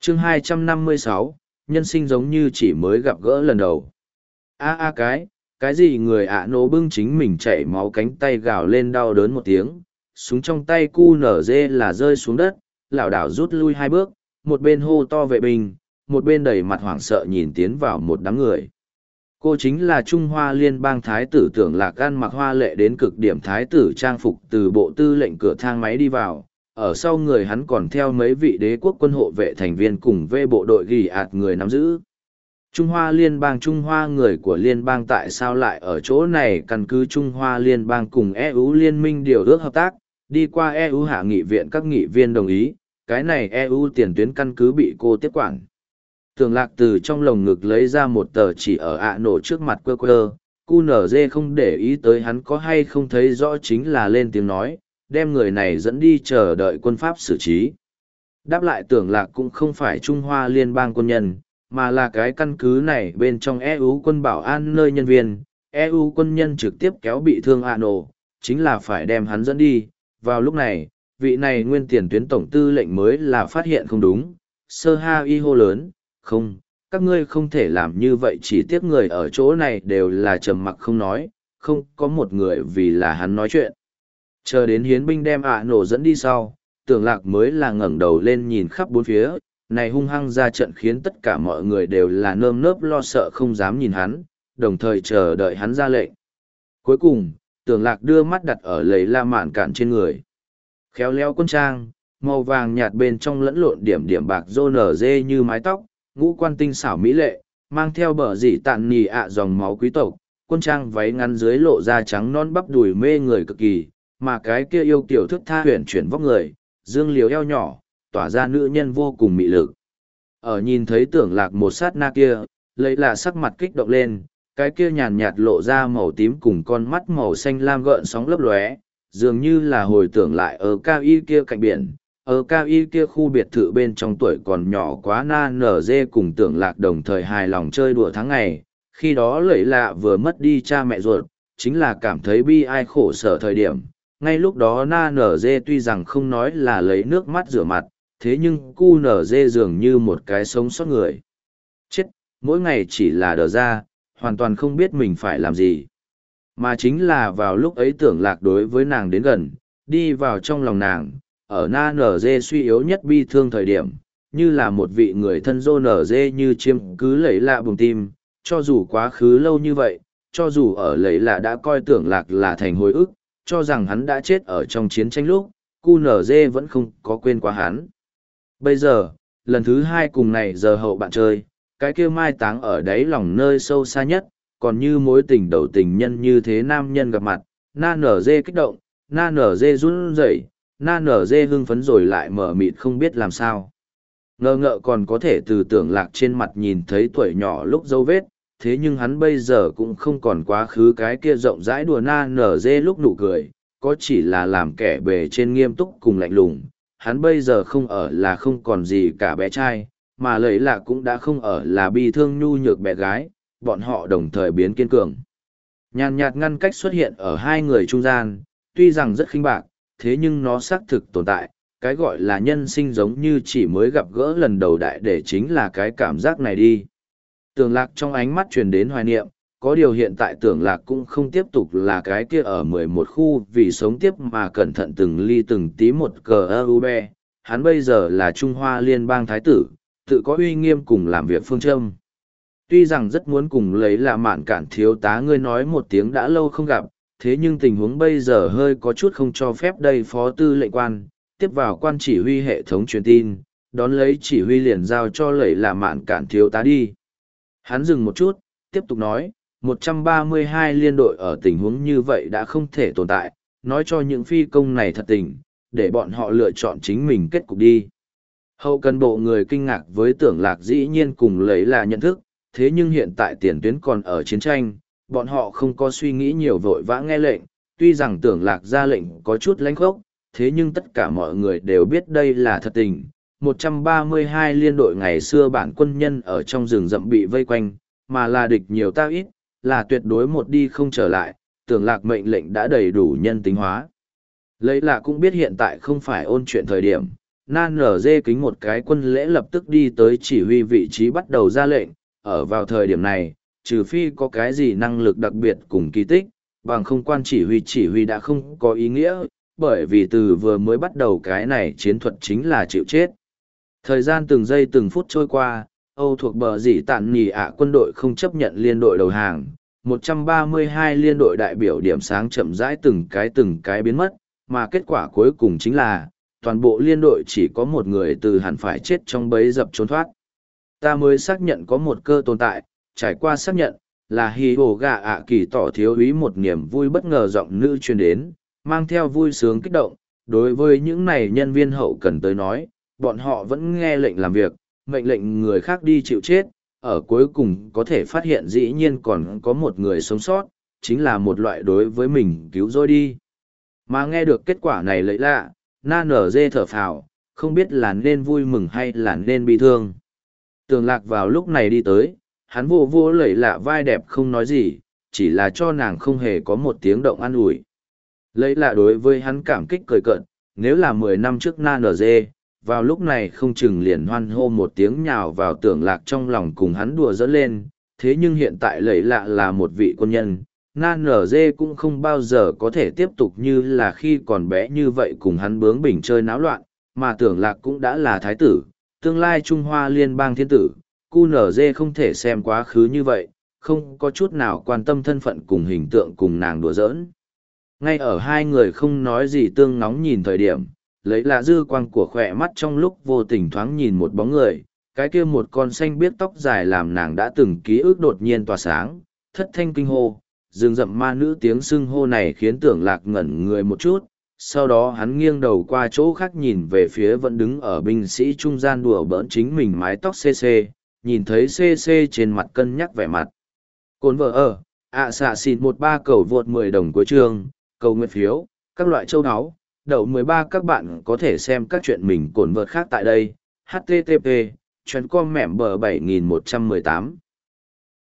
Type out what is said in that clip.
chương 256, nhân sinh giống như chỉ mới gặp gỡ lần đầu. Cái gì người ạ nổ bưng chính mình chảy máu cánh tay gào lên đau đớn một tiếng, súng trong tay cu nở dê là rơi xuống đất, lảo đảo rút lui hai bước, một bên hô to vệ binh, một bên đầy mặt hoảng sợ nhìn tiến vào một đám người. Cô chính là Trung Hoa Liên bang Thái tử Tưởng Lạc ăn mặc hoa lệ đến cực điểm Thái tử trang phục từ bộ tư lệnh cửa thang máy đi vào, ở sau người hắn còn theo mấy vị đế quốc quân hộ vệ thành viên cùng về bộ đội ghi ạt người nắm giữ. Trung Hoa Liên bang Trung Hoa người của Liên bang tại sao lại ở chỗ này căn cứ Trung Hoa Liên bang cùng EU Liên minh điều ước hợp tác, đi qua EU hạ nghị viện các nghị viên đồng ý, cái này EU tiền tuyến căn cứ bị cô tiếp quản. Tưởng Lạc từ trong lồng ngực lấy ra một tờ chỉ ở ạ nổ trước mặt quơ, QNZ không để ý tới hắn có hay không thấy rõ chính là lên tiếng nói, đem người này dẫn đi chờ đợi quân pháp xử trí. Đáp lại Tưởng Lạc cũng không phải Trung Hoa Liên bang quân nhân, mà là cái căn cứ này bên trong EU quân bảo an nơi nhân viên, EU quân nhân trực tiếp kéo bị thương ạ nổ, chính là phải đem hắn dẫn đi. Vào lúc này, vị này nguyên tiền tuyến tổng tư lệnh mới là phát hiện không đúng, sơ ha y hô lớn, không, các ngươi không thể làm như vậy, chỉ tiếc người ở chỗ này đều là trầm mặc không nói, không có một người vì là hắn nói chuyện. Chờ đến hiến binh đem ạ nổ dẫn đi sau, Tưởng Lạc mới là ngẩng đầu lên nhìn khắp bốn phía, này hung hăng ra trận khiến tất cả mọi người đều là nơm nớp lo sợ không dám nhìn hắn, đồng thời chờ đợi hắn ra lệnh. Cuối cùng, Tưởng Lạc đưa mắt đặt ở lấy la mạn cạn trên người. Khéo léo quân trang, màu vàng nhạt bên trong lẫn lộn điểm điểm bạc rô nở dê như mái tóc, ngũ quan tinh xảo mỹ lệ, mang theo bờ dỉ tạn nì ạ dòng máu quý tộc, quân trang váy ngắn dưới lộ da trắng non bắp đùi mê người cực kỳ, mà cái kia yêu kiểu thức tha huyền chuyển vóc người, dương liều eo nhỏ, tỏa ra nữ nhân vô cùng mị lực. Ở nhìn thấy Tưởng Lạc một sát na kia, lấy là sắc mặt kích động lên, cái kia nhàn nhạt lộ ra màu tím cùng con mắt màu xanh lam gợn sóng lấp lóe, dường như là hồi tưởng lại ở cao y kia cạnh biển, ở cao y kia khu biệt thự bên trong tuổi còn nhỏ quá na nở dê cùng Tưởng Lạc đồng thời hài lòng chơi đùa tháng ngày, khi đó lẫy lạ vừa mất đi cha mẹ ruột, chính là cảm thấy bi ai khổ sở thời điểm. Ngay lúc đó na nở dê tuy rằng không nói là lấy nước mắt rửa mặt, thế nhưng cu nở dê dường như một cái sống sót người. Chết, mỗi ngày chỉ là đờ ra, hoàn toàn không biết mình phải làm gì. Mà chính là vào lúc ấy Tưởng Lạc đối với nàng đến gần, đi vào trong lòng nàng, ở na nở dê suy yếu nhất bi thương thời điểm, như là một vị người thân dô nở dê như chiêm cứ lấy lạ bùng tim, cho dù quá khứ lâu như vậy, cho dù ở lấy lạ đã coi Tưởng Lạc là thành hồi ức, cho rằng hắn đã chết ở trong chiến tranh lúc, cu nở dê vẫn không có quên qua hắn. Bây giờ, lần thứ hai cùng này giờ hậu bạn chơi, cái kia mai táng ở đáy lòng nơi sâu xa nhất, còn như mối tình đầu tình nhân như thế nam nhân gặp mặt, na nở dê kích động, na nở dê run rẩy, na nở dê hưng phấn rồi lại mở mịt không biết làm sao. Ngờ ngợ còn có thể từ Tưởng Lạc trên mặt nhìn thấy tuổi nhỏ lúc dấu vết, thế nhưng hắn bây giờ cũng không còn quá khứ cái kia rộng rãi đùa na nở dê lúc nụ cười, có chỉ là làm kẻ bề trên nghiêm túc cùng lạnh lùng. Hắn bây giờ không ở là không còn gì cả bé trai, mà lấy là cũng đã không ở là bi thương nhu nhược bé gái, bọn họ đồng thời biến kiên cường. Nhàn nhạt ngăn cách xuất hiện ở hai người trung gian, tuy rằng rất khinh bạc, thế nhưng nó xác thực tồn tại, cái gọi là nhân sinh giống như chỉ mới gặp gỡ lần đầu đại để chính là cái cảm giác này đi. Tưởng Lạc trong ánh mắt truyền đến hoài niệm, có điều hiện tại Tưởng Lạc cũng không tiếp tục là cái kia ở 11 khu vì sống tiếp mà cẩn thận từng ly từng tí một cờ ube, hắn bây giờ là Trung Hoa Liên bang Thái tử, tự có uy nghiêm cùng làm việc phương châm. Tuy rằng rất muốn cùng lấy là mạn cản thiếu tá ngươi nói một tiếng đã lâu không gặp, thế nhưng tình huống bây giờ hơi có chút không cho phép đây phó tư lệnh quan, tiếp vào quan chỉ huy hệ thống truyền tin, đón lấy chỉ huy liền giao cho lấy là mạn cản thiếu tá đi. Hắn dừng một chút, tiếp tục nói, 132 liên đội ở tình huống như vậy đã không thể tồn tại, nói cho những phi công này thật tình, để bọn họ lựa chọn chính mình kết cục đi. Hậu cần bộ người kinh ngạc với Tưởng Lạc dĩ nhiên cùng lấy là nhận thức, thế nhưng hiện tại tiền tuyến còn ở chiến tranh, bọn họ không có suy nghĩ nhiều vội vã nghe lệnh, tuy rằng Tưởng Lạc ra lệnh có chút lánh khốc, thế nhưng tất cả mọi người đều biết đây là thật tình. 132 liên đội ngày xưa bản quân nhân ở trong rừng rậm bị vây quanh, mà là địch nhiều ta ít, là tuyệt đối một đi không trở lại, Tưởng Lạc mệnh lệnh đã đầy đủ nhân tính hóa. Lấy là cũng biết hiện tại không phải ôn chuyện thời điểm, Nan nở dê kính một cái quân lễ lập tức đi tới chỉ huy vị trí bắt đầu ra lệnh. Ở vào thời điểm này, trừ phi có cái gì năng lực đặc biệt cùng kỳ tích, bằng không quan chỉ huy đã không có ý nghĩa, bởi vì từ vừa mới bắt đầu cái này chiến thuật chính là chịu chết. Thời gian từng giây từng phút trôi qua, Âu thuộc bờ dỉ tản nhì ạ quân đội không chấp nhận liên đội đầu hàng. 132 liên đội đại biểu điểm sáng chậm rãi từng cái biến mất, mà kết quả cuối cùng chính là, toàn bộ liên đội chỉ có một người từ hẳn phải chết trong bẫy dập trốn thoát. Ta mới xác nhận có một cơ tồn tại, trải qua xác nhận, là Hyoga ạ kỳ tỏ thiếu úy một niềm vui bất ngờ giọng nữ truyền đến, mang theo vui sướng kích động. Đối với những này nhân viên hậu cần tới nói, bọn họ vẫn nghe lệnh làm việc, mệnh lệnh người khác đi chịu chết, ở cuối cùng có thể phát hiện dĩ nhiên còn có một người sống sót, chính là một loại đối với mình cứu rỗi đi. Mà nghe được kết quả này lấy lạ, na nở dê thở phào, không biết là nên vui mừng hay là nên bị thương. Tường Lạc vào lúc này đi tới, hắn vô vô lẩy lạ vai đẹp không nói gì, chỉ là cho nàng không hề có một tiếng động an ủi. Lấy lạ đối với hắn cảm kích cười cợt, nếu là 10 năm trước na nở dê, vào lúc này không chừng liền hoan hô một tiếng nhào vào Tưởng Lạc trong lòng cùng hắn đùa dẫn lên, thế nhưng hiện tại lẩy lạ là một vị quân nhân, na nở dê cũng không bao giờ có thể tiếp tục như là khi còn bé như vậy cùng hắn bướng bỉnh chơi náo loạn, mà Tưởng Lạc cũng đã là thái tử, tương lai Trung Hoa liên bang thiên tử, QNZ không thể xem quá khứ như vậy, không có chút nào quan tâm thân phận cùng hình tượng cùng nàng đùa giỡn. Ngay ở hai người không nói gì tương ngóng nhìn thời điểm, lấy là dư quang của khỏe mắt trong lúc vô tình thoáng nhìn một bóng người, cái kia một con xanh biếc tóc dài làm nàng đã từng ký ức đột nhiên tỏa sáng, thất thanh kinh hô, rừng rậm ma nữ tiếng xưng hô này khiến Tưởng Lạc ngẩn người một chút, sau đó hắn nghiêng đầu qua chỗ khác nhìn về phía vẫn đứng ở binh sĩ trung gian đùa bỡn chính mình mái tóc xê xê, nhìn thấy xê xê trên mặt cân nhắc vẻ mặt. Cồn vợ ở, xạ xịn 13 cầu vượt 10 đồng cuối chương, cầu nguyện phiếu, các loại châu áo, đậu 13 các bạn có thể xem các chuyện mình cồn vợt khác tại đây, http, chuyến com mẻm bờ 7118.